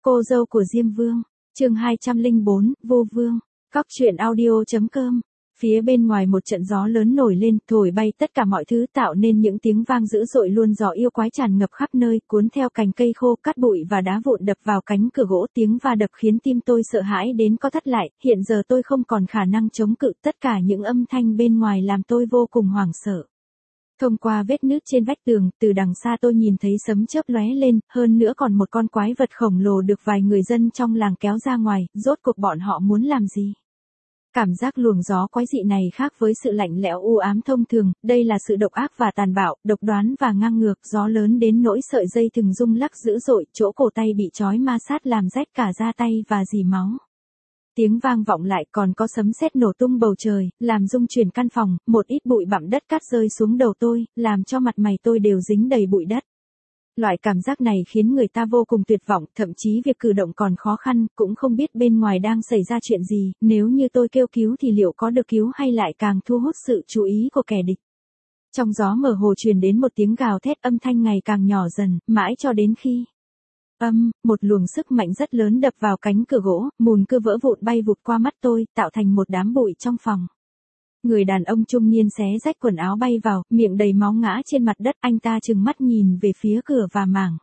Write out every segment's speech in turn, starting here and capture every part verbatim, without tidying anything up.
Cô dâu của Diêm Vương, chương hai trăm lẻ bốn, Vô Vương, Cóc truyện audio.com. Phía bên ngoài một trận gió lớn nổi lên, thổi bay tất cả mọi thứ, tạo nên những tiếng vang dữ dội luôn gió yêu quái tràn ngập khắp nơi, cuốn theo cành cây khô, cát bụi và đá vụn đập vào cánh cửa gỗ, tiếng va đập khiến tim tôi sợ hãi đến co thắt lại, hiện giờ tôi không còn khả năng chống cự, tất cả những âm thanh bên ngoài làm tôi vô cùng hoảng sợ. Thông qua vết nứt trên vách tường, từ đằng xa tôi nhìn thấy sấm chớp lóe lên, hơn nữa còn một con quái vật khổng lồ được vài người dân trong làng kéo ra ngoài, rốt cuộc bọn họ muốn làm gì? Cảm giác luồng gió quái dị này khác với sự lạnh lẽo u ám thông thường, đây là sự độc ác và tàn bạo, độc đoán và ngang ngược, gió lớn đến nỗi sợi dây thừng rung lắc dữ dội, chỗ cổ tay bị trói ma sát làm rách cả da tay và rỉ máu. Tiếng vang vọng lại, còn có sấm sét nổ tung bầu trời, làm rung chuyển căn phòng, một ít bụi bặm đất cát rơi xuống đầu tôi, làm cho mặt mày tôi đều dính đầy bụi đất. Loại cảm giác này khiến người ta vô cùng tuyệt vọng, thậm chí việc cử động còn khó khăn, cũng không biết bên ngoài đang xảy ra chuyện gì, nếu như tôi kêu cứu thì liệu có được cứu hay lại càng thu hút sự chú ý của kẻ địch. Trong gió mơ hồ truyền đến một tiếng gào thét, âm thanh ngày càng nhỏ dần, mãi cho đến khi âm, một luồng sức mạnh rất lớn đập vào cánh cửa gỗ, mùn cưa vỡ vụn bay vụt qua mắt tôi, tạo thành một đám bụi trong phòng. Người đàn ông trung niên xé rách quần áo bay vào, miệng đầy máu ngã trên mặt đất, anh ta trừng mắt nhìn về phía cửa và mảng.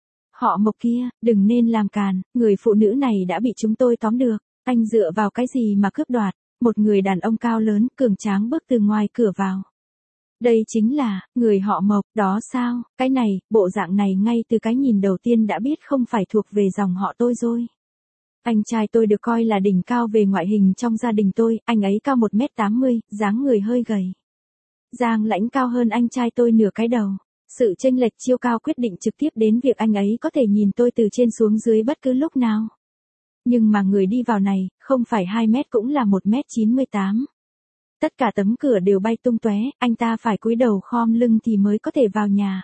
Họ Mộc kia, đừng nên làm càn, người phụ nữ này đã bị chúng tôi tóm được, anh dựa vào cái gì mà cướp đoạt? Một người đàn ông cao lớn, cường tráng bước từ ngoài cửa vào. Đây chính là, người họ Mộc, đó sao, cái này, bộ dạng này ngay từ cái nhìn đầu tiên đã biết không phải thuộc về dòng họ tôi rồi. Anh trai tôi được coi là đỉnh cao về ngoại hình trong gia đình tôi, anh ấy cao một mét tám mươi, dáng người hơi gầy. Giang Lãnh cao hơn anh trai tôi nửa cái đầu. Sự chênh lệch chiều cao quyết định trực tiếp đến việc anh ấy có thể nhìn tôi từ trên xuống dưới bất cứ lúc nào. Nhưng mà người đi vào này, không phải hai mét cũng là một mét chín mươi tám. Tất cả tấm cửa đều bay tung tóe, anh ta phải cúi đầu khom lưng thì mới có thể vào nhà.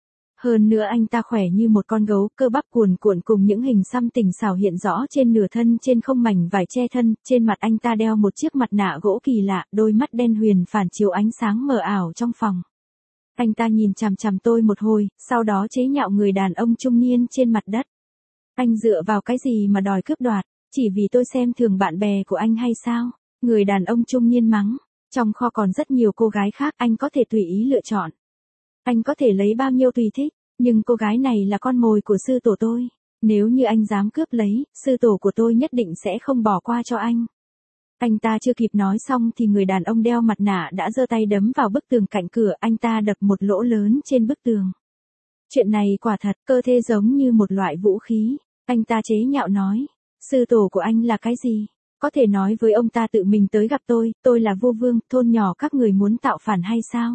Hơn nữa anh ta khỏe như một con gấu, cơ bắp cuồn cuộn cùng những hình xăm tinh xảo hiện rõ trên nửa thân, trên không mảnh vải che thân, trên mặt anh ta đeo một chiếc mặt nạ gỗ kỳ lạ, đôi mắt đen huyền phản chiếu ánh sáng mờ ảo trong phòng. Anh ta nhìn chằm chằm tôi một hồi, sau đó chế nhạo người đàn ông trung niên trên mặt đất. Anh dựa vào cái gì mà đòi cướp đoạt, chỉ vì tôi xem thường bạn bè của anh hay sao? Người đàn ông trung niên mắng, trong kho còn rất nhiều cô gái khác, anh có thể tùy ý lựa chọn. Anh có thể lấy bao nhiêu tùy thích, nhưng cô gái này là con mồi của sư tổ tôi. Nếu như anh dám cướp lấy, sư tổ của tôi nhất định sẽ không bỏ qua cho anh. Anh ta chưa kịp nói xong thì người đàn ông đeo mặt nạ đã giơ tay đấm vào bức tường cạnh cửa, anh ta đập một lỗ lớn trên bức tường. Chuyện này quả thật, cơ thể giống như một loại vũ khí. Anh ta chế nhạo nói, sư tổ của anh là cái gì? Có thể nói với ông ta tự mình tới gặp tôi, tôi là Vô Vương, thôn nhỏ các người muốn tạo phản hay sao?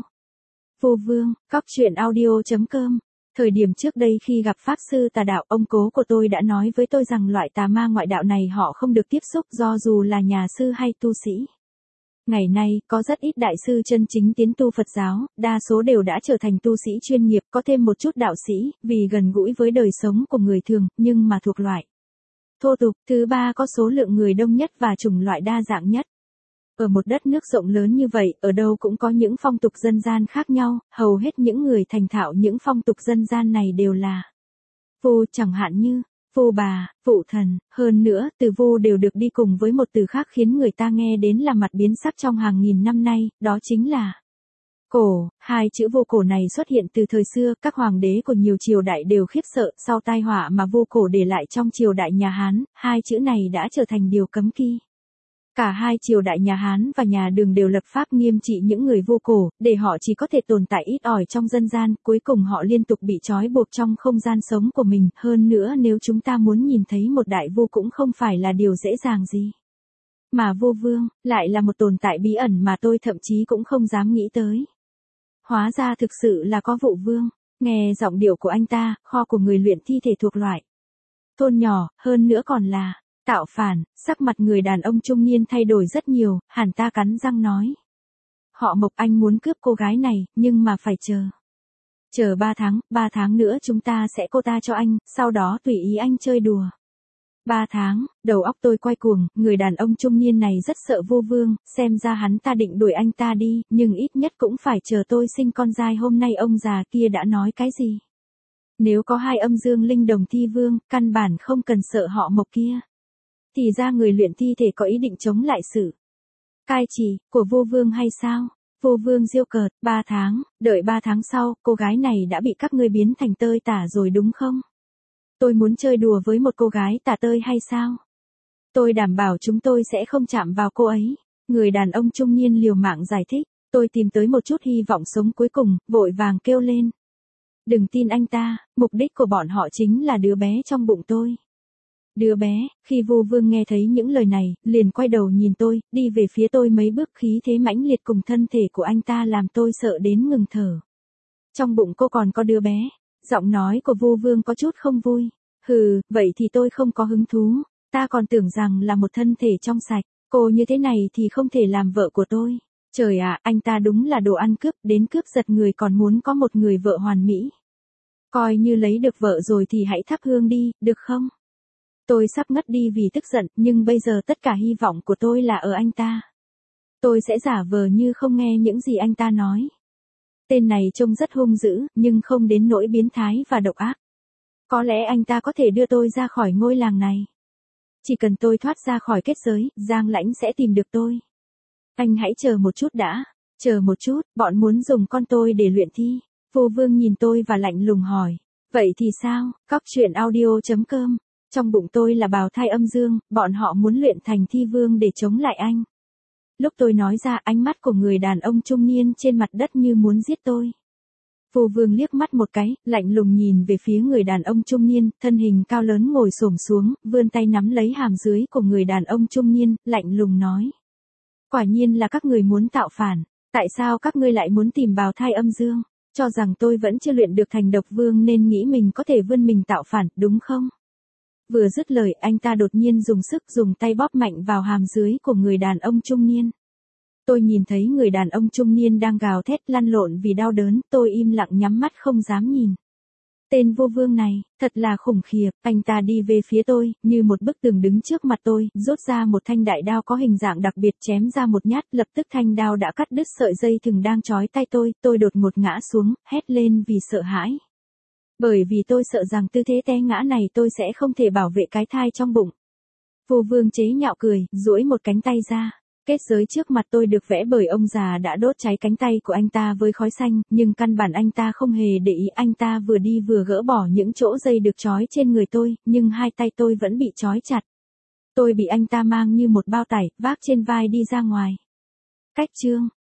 Vô Vương, Cóc truyện audio.com. Thời điểm trước đây khi gặp Pháp sư tà đạo, ông cố của tôi đã nói với tôi rằng loại tà ma ngoại đạo này họ không được tiếp xúc do dù là nhà sư hay tu sĩ. Ngày nay, có rất ít đại sư chân chính tiến tu Phật giáo, đa số đều đã trở thành tu sĩ chuyên nghiệp, có thêm một chút đạo sĩ, vì gần gũi với đời sống của người thường, nhưng mà thuộc loại thô tục. Thứ ba, có số lượng người đông nhất và chủng loại đa dạng nhất. Ở một đất nước rộng lớn như vậy, ở đâu cũng có những phong tục dân gian khác nhau, hầu hết những người thành thạo những phong tục dân gian này đều là vu, chẳng hạn như vu bà, phụ thần, hơn nữa, từ vu đều được đi cùng với một từ khác khiến người ta nghe đến là mặt biến sắc trong hàng nghìn năm nay, đó chính là cổ. Hai chữ vu cổ này xuất hiện từ thời xưa, các hoàng đế của nhiều triều đại đều khiếp sợ, sau tai họa mà vu cổ để lại trong triều đại nhà Hán, hai chữ này đã trở thành điều cấm kỵ. Cả hai triều đại nhà Hán và nhà Đường đều lập pháp nghiêm trị những người vu cổ, để họ chỉ có thể tồn tại ít ỏi trong dân gian, cuối cùng họ liên tục bị trói buộc trong không gian sống của mình, hơn nữa nếu chúng ta muốn nhìn thấy một đại vu cũng không phải là điều dễ dàng gì. Mà Vô Vương, lại là một tồn tại bí ẩn mà tôi thậm chí cũng không dám nghĩ tới. Hóa ra thực sự là có Vụ Vương, nghe giọng điệu của anh ta, kho của người luyện thi thể thuộc loại thôn nhỏ, hơn nữa còn là tạo phản. Sắc mặt người đàn ông trung niên thay đổi rất nhiều, hẳn ta cắn răng nói. Họ Mộc, anh muốn cướp cô gái này, nhưng mà phải chờ. Chờ ba tháng, ba tháng nữa chúng ta sẽ cô ta cho anh, sau đó tùy ý anh chơi đùa. Ba tháng, đầu óc tôi quay cuồng, người đàn ông trung niên này rất sợ Vô Vương, xem ra hắn ta định đuổi anh ta đi, nhưng ít nhất cũng phải chờ tôi sinh con trai. Hôm nay ông già kia đã nói cái gì? Nếu có hai âm dương linh đồng thi vương, căn bản không cần sợ họ Mộc kia. Thì ra người luyện thi thể có ý định chống lại sự cai trị của vô vương hay sao? Vô vương giễu cợt, ba tháng, đợi ba tháng sau, cô gái này đã bị các ngươi biến thành tơi tả rồi đúng không? Tôi muốn chơi đùa với một cô gái tả tơi hay sao? Tôi đảm bảo chúng tôi sẽ không chạm vào cô ấy. Người đàn ông trung niên liều mạng giải thích, tôi tìm tới một chút hy vọng sống cuối cùng, vội vàng kêu lên. Đừng tin anh ta, mục đích của bọn họ chính là đứa bé trong bụng tôi. Đứa bé, khi vô vương nghe thấy những lời này, liền quay đầu nhìn tôi, đi về phía tôi mấy bước, khí thế mãnh liệt cùng thân thể của anh ta làm tôi sợ đến ngừng thở. Trong bụng cô còn có đứa bé, giọng nói của vô vương có chút không vui. Hừ, vậy thì tôi không có hứng thú, ta còn tưởng rằng là một thân thể trong sạch, cô như thế này thì không thể làm vợ của tôi. Trời ạ, anh ta đúng là đồ ăn cướp, đến cướp giật người còn muốn có một người vợ hoàn mỹ. Coi như lấy được vợ rồi thì hãy thắp hương đi, được không? Tôi sắp ngất đi vì tức giận, nhưng bây giờ tất cả hy vọng của tôi là ở anh ta. Tôi sẽ giả vờ như không nghe những gì anh ta nói. Tên này trông rất hung dữ, nhưng không đến nỗi biến thái và độc ác. Có lẽ anh ta có thể đưa tôi ra khỏi ngôi làng này. Chỉ cần tôi thoát ra khỏi kết giới, Giang Lãnh sẽ tìm được tôi. Anh hãy chờ một chút đã, chờ một chút, bọn muốn dùng con tôi để luyện thi. Vô vương nhìn tôi và lạnh lùng hỏi. Vậy thì sao? Cóc truyện audio chấm com. Trong bụng tôi là bào thai âm dương, bọn họ muốn luyện thành thi vương để chống lại anh. Lúc tôi nói ra, ánh mắt của người đàn ông trung niên trên mặt đất như muốn giết tôi. Vô vương liếc mắt một cái, lạnh lùng nhìn về phía người đàn ông trung niên, thân hình cao lớn ngồi xổm xuống, vươn tay nắm lấy hàm dưới của người đàn ông trung niên, lạnh lùng nói. Quả nhiên là các người muốn tạo phản, tại sao các ngươi lại muốn tìm bào thai âm dương, cho rằng tôi vẫn chưa luyện được thành độc vương nên nghĩ mình có thể vươn mình tạo phản, đúng không? Vừa dứt lời, anh ta đột nhiên dùng sức dùng tay bóp mạnh vào hàm dưới của người đàn ông trung niên. Tôi nhìn thấy người đàn ông trung niên đang gào thét lăn lộn vì đau đớn, tôi im lặng nhắm mắt không dám nhìn. Tên vô vương này, thật là khủng khiếp, anh ta đi về phía tôi, như một bức tường đứng trước mặt tôi, rút ra một thanh đại đao có hình dạng đặc biệt chém ra một nhát, lập tức thanh đao đã cắt đứt sợi dây thừng đang trói tay tôi, tôi đột ngột ngã xuống, hét lên vì sợ hãi. Bởi vì tôi sợ rằng tư thế té ngã này tôi sẽ không thể bảo vệ cái thai trong bụng. Vô vương chế nhạo cười, duỗi một cánh tay ra. Kết giới trước mặt tôi được vẽ bởi ông già đã đốt cháy cánh tay của anh ta với khói xanh, nhưng căn bản anh ta không hề để ý, anh ta vừa đi vừa gỡ bỏ những chỗ dây được trói trên người tôi, nhưng hai tay tôi vẫn bị trói chặt. Tôi bị anh ta mang như một bao tải, vác trên vai đi ra ngoài. Cách chương